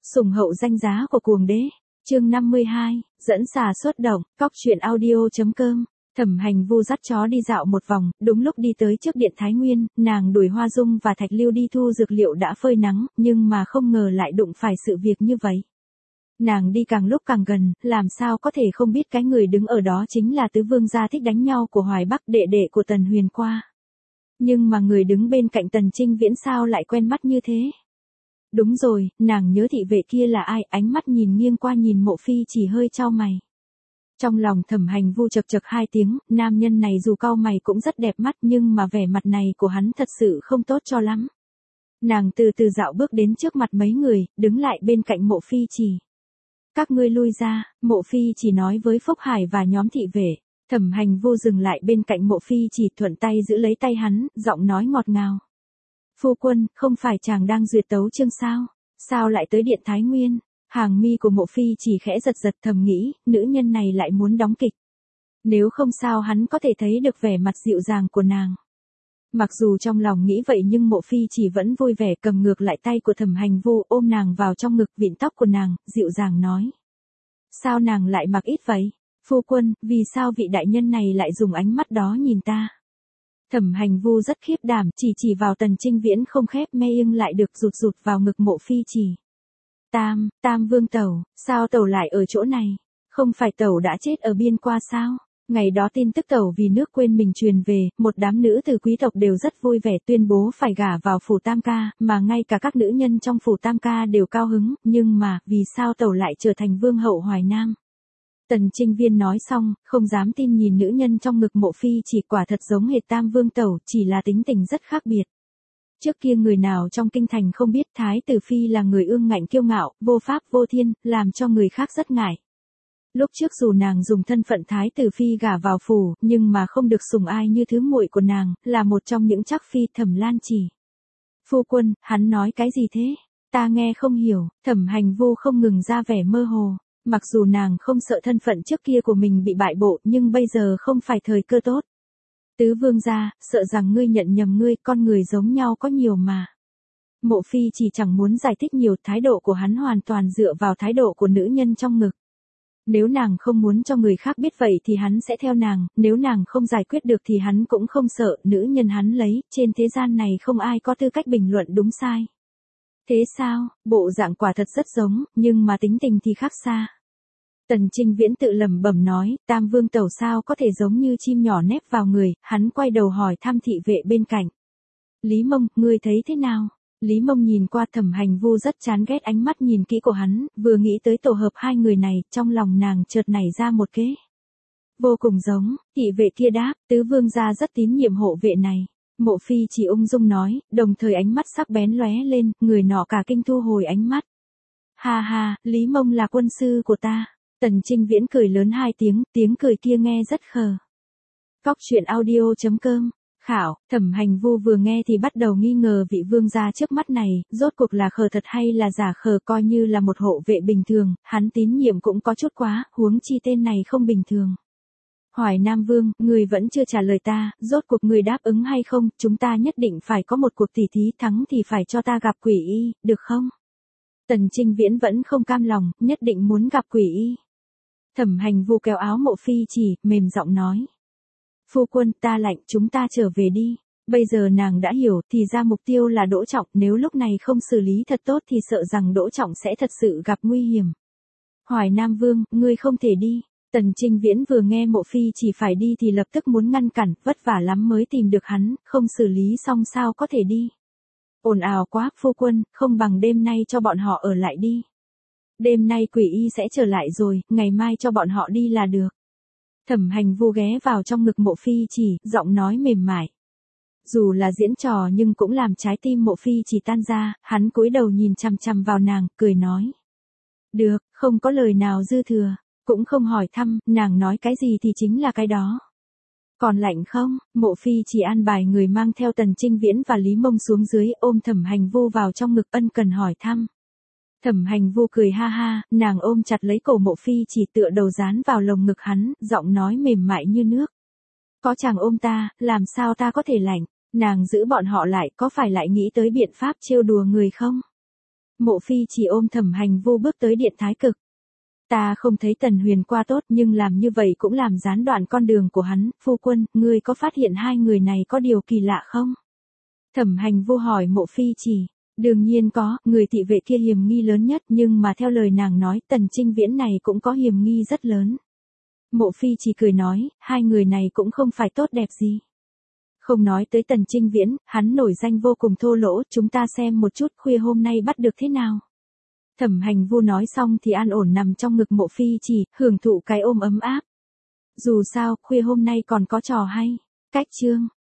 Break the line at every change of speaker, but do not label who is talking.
Sủng hậu danh giá của cuồng đế. Chương 52, dẫn xà xuất động, cóc truyện audio.com. Thẩm Hành Vu dắt chó đi dạo một vòng, đúng lúc đi tới trước điện Thái Nguyên, nàng đuổi Hoa Dung và Thạch Lưu đi thu dược liệu đã phơi nắng, nhưng mà không ngờ lại đụng phải sự việc như vậy. Nàng đi càng lúc càng gần, làm sao có thể không biết cái người đứng ở đó chính là tứ vương gia thích đánh nhau của Hoài Bắc, đệ đệ của Tần Huyền Qua. Nhưng mà người đứng bên cạnh Tần Trinh Viễn sao lại quen mắt như thế? Đúng rồi, nàng nhớ thị vệ kia là ai, ánh mắt nhìn nghiêng qua nhìn Mộ Phi chỉ hơi chau mày. Trong lòng Thẩm Hành Vu chật chật hai tiếng, nam nhân này dù cau mày cũng rất đẹp mắt nhưng mà vẻ mặt này của hắn thật sự không tốt cho lắm. Nàng từ từ dạo bước đến trước mặt mấy người, đứng lại bên cạnh Mộ Phi chỉ. Các ngươi lui ra, Mộ Phi chỉ nói với Phúc Hải và nhóm thị vệ. Thẩm Hành Vu dừng lại bên cạnh Mộ Phi chỉ, thuận tay giữ lấy tay hắn, giọng nói ngọt ngào. Phu quân, không phải chàng đang duyệt tấu chương sao? Sao lại tới điện Thái Nguyên? Hàng mi của Mộ Phi chỉ khẽ giật giật, thầm nghĩ, nữ nhân này lại muốn đóng kịch. Nếu không sao hắn có thể thấy được vẻ mặt dịu dàng của nàng. Mặc dù trong lòng nghĩ vậy nhưng Mộ Phi chỉ vẫn vui vẻ cầm ngược lại tay của Thẩm Hành Vu, ôm nàng vào trong ngực, vịn tóc của nàng, dịu dàng nói. Sao nàng lại mặc ít vậy? Phu quân, vì sao vị đại nhân này lại dùng ánh mắt đó nhìn ta? Thẩm Hành Vu rất khiếp đảm, chỉ vào Tần Trinh Viễn không khép mê ưng lại được, rụt vào ngực Mộ Phi chỉ. Tam vương tẩu, sao tẩu lại ở chỗ này? Không phải tẩu đã chết ở biên qua sao? Ngày đó tin tức tẩu vì nước quên mình truyền về, một đám nữ từ quý tộc đều rất vui vẻ tuyên bố phải gả vào phủ Tam Ca, mà ngay cả các nữ nhân trong phủ Tam Ca đều cao hứng, nhưng mà, vì sao tẩu lại trở thành vương hậu Hoài Nam? Tần Trinh Viên nói xong, không dám tin nhìn nữ nhân trong ngực Mộ Phi chỉ, quả thật giống hệt Tam Vương tẩu, chỉ là tính tình rất khác biệt. Trước kia người nào trong kinh thành không biết Thái tử Phi là người ương ngạnh kiêu ngạo, vô pháp vô thiên, làm cho người khác rất ngại. Lúc trước dù nàng dùng thân phận Thái tử Phi gả vào phủ, nhưng mà không được sủng ai như thứ muội của nàng, là một trong những trắc phi. Thẩm Lan chỉ. Phu quân, hắn nói cái gì thế? Ta nghe không hiểu. Thẩm Hành Vu không ngừng ra vẻ mơ hồ. Mặc dù nàng không sợ thân phận trước kia của mình bị bại bộ, nhưng bây giờ không phải thời cơ tốt. Tứ vương gia, sợ rằng ngươi nhận nhầm, ngươi, con người giống nhau có nhiều mà. Mộ Phi chỉ chẳng muốn giải thích nhiều, thái độ của hắn hoàn toàn dựa vào thái độ của nữ nhân trong ngực. Nếu nàng không muốn cho người khác biết vậy thì hắn sẽ theo nàng, nếu nàng không giải quyết được thì hắn cũng không sợ, nữ nhân hắn lấy, trên thế gian này không ai có tư cách bình luận đúng sai. Thế sao, bộ dạng quả thật rất giống, nhưng mà tính tình thì khác xa. Tần Trinh Viễn tự lẩm bẩm nói, Tam Vương tẩu sao có thể giống như chim nhỏ nép vào người, hắn quay đầu hỏi thăm thị vệ bên cạnh. Lý Mông, ngươi thấy thế nào? Lý Mông nhìn qua Thẩm Hành Vu rất chán ghét ánh mắt nhìn kỹ của hắn, vừa nghĩ tới tổ hợp hai người này, trong lòng nàng chợt nảy ra một kế. Vô cùng giống, thị vệ kia đáp, tứ vương gia rất tín nhiệm hộ vệ này. Mộ Phi chỉ ung dung nói, đồng thời ánh mắt sắc bén lóe lên, người nọ cả kinh thu hồi ánh mắt. Ha ha, Lý Mông là quân sư của ta. Tần Trinh Viễn cười lớn hai tiếng, tiếng cười kia nghe rất khờ. Cóc truyện audio.com. Khảo, Thẩm Hành Vu vừa nghe thì bắt đầu nghi ngờ vị vương gia trước mắt này, rốt cuộc là khờ thật hay là giả khờ, coi như là một hộ vệ bình thường, hắn tín nhiệm cũng có chút quá, huống chi tên này không bình thường. Hoài Nam Vương, người vẫn chưa trả lời ta, rốt cuộc người đáp ứng hay không, chúng ta nhất định phải có một cuộc tỉ thí, thắng thì phải cho ta gặp Quỷ Y, được không? Tần Trinh Viễn vẫn không cam lòng, nhất định muốn gặp Quỷ Y. Thẩm Hành Vu kéo áo Mộ Phi chỉ, mềm giọng nói. Phu quân, ta lạnh, chúng ta trở về đi. Bây giờ nàng đã hiểu, thì ra mục tiêu là Đỗ Trọng, nếu lúc này không xử lý thật tốt thì sợ rằng Đỗ Trọng sẽ thật sự gặp nguy hiểm. Hoài Nam Vương, ngươi không thể đi. Tần Trinh Viễn vừa nghe Mộ Phi chỉ phải đi thì lập tức muốn ngăn cản, vất vả lắm mới tìm được hắn, không xử lý xong sao có thể đi. Ồn ào quá, phu quân, không bằng đêm nay cho bọn họ ở lại đi. Đêm nay Quỷ Y sẽ trở lại rồi, ngày mai cho bọn họ đi là được. Thẩm Hành Vu ghé vào trong ngực Mộ Phi chỉ, giọng nói mềm mại. Dù là diễn trò nhưng cũng làm trái tim Mộ Phi chỉ tan ra, hắn cúi đầu nhìn chằm chằm vào nàng, cười nói. Được, không có lời nào dư thừa, cũng không hỏi thăm, nàng nói cái gì thì chính là cái đó. Còn lạnh không? Mộ Phi chỉ an bài người mang theo Tần Trinh Viễn và Lý Mông xuống dưới, ôm Thẩm Hành Vu vào trong ngực, ân cần hỏi thăm. Thẩm Hành Vu cười ha ha, nàng ôm chặt lấy cổ Mộ Phi chỉ, tựa đầu dán vào lồng ngực hắn, giọng nói mềm mại như nước. Có chàng ôm ta, làm sao ta có thể lạnh? Nàng giữ bọn họ lại, có phải lại nghĩ tới biện pháp trêu đùa người không? Mộ Phi chỉ ôm Thẩm Hành Vu bước tới Điện Thái Cực. Ta không thấy Tần Huyền qua tốt nhưng làm như vậy cũng làm gián đoạn con đường của hắn, phu quân, ngươi có phát hiện hai người này có điều kỳ lạ không? Thẩm Hành Vu hỏi Mộ Phi chỉ. Đương nhiên có, người thị vệ kia hiểm nghi lớn nhất nhưng mà theo lời nàng nói Tần Trinh Viễn này cũng có hiểm nghi rất lớn. Mộ Phi chỉ cười nói, hai người này cũng không phải tốt đẹp gì. Không nói tới Tần Trinh Viễn, hắn nổi danh vô cùng thô lỗ, chúng ta xem một chút khuya hôm nay bắt được thế nào. Thẩm Hành Vu nói xong thì an ổn nằm trong ngực Mộ Phi chỉ, hưởng thụ cái ôm ấm áp. Dù sao, khuya hôm nay còn có trò hay. Cách chương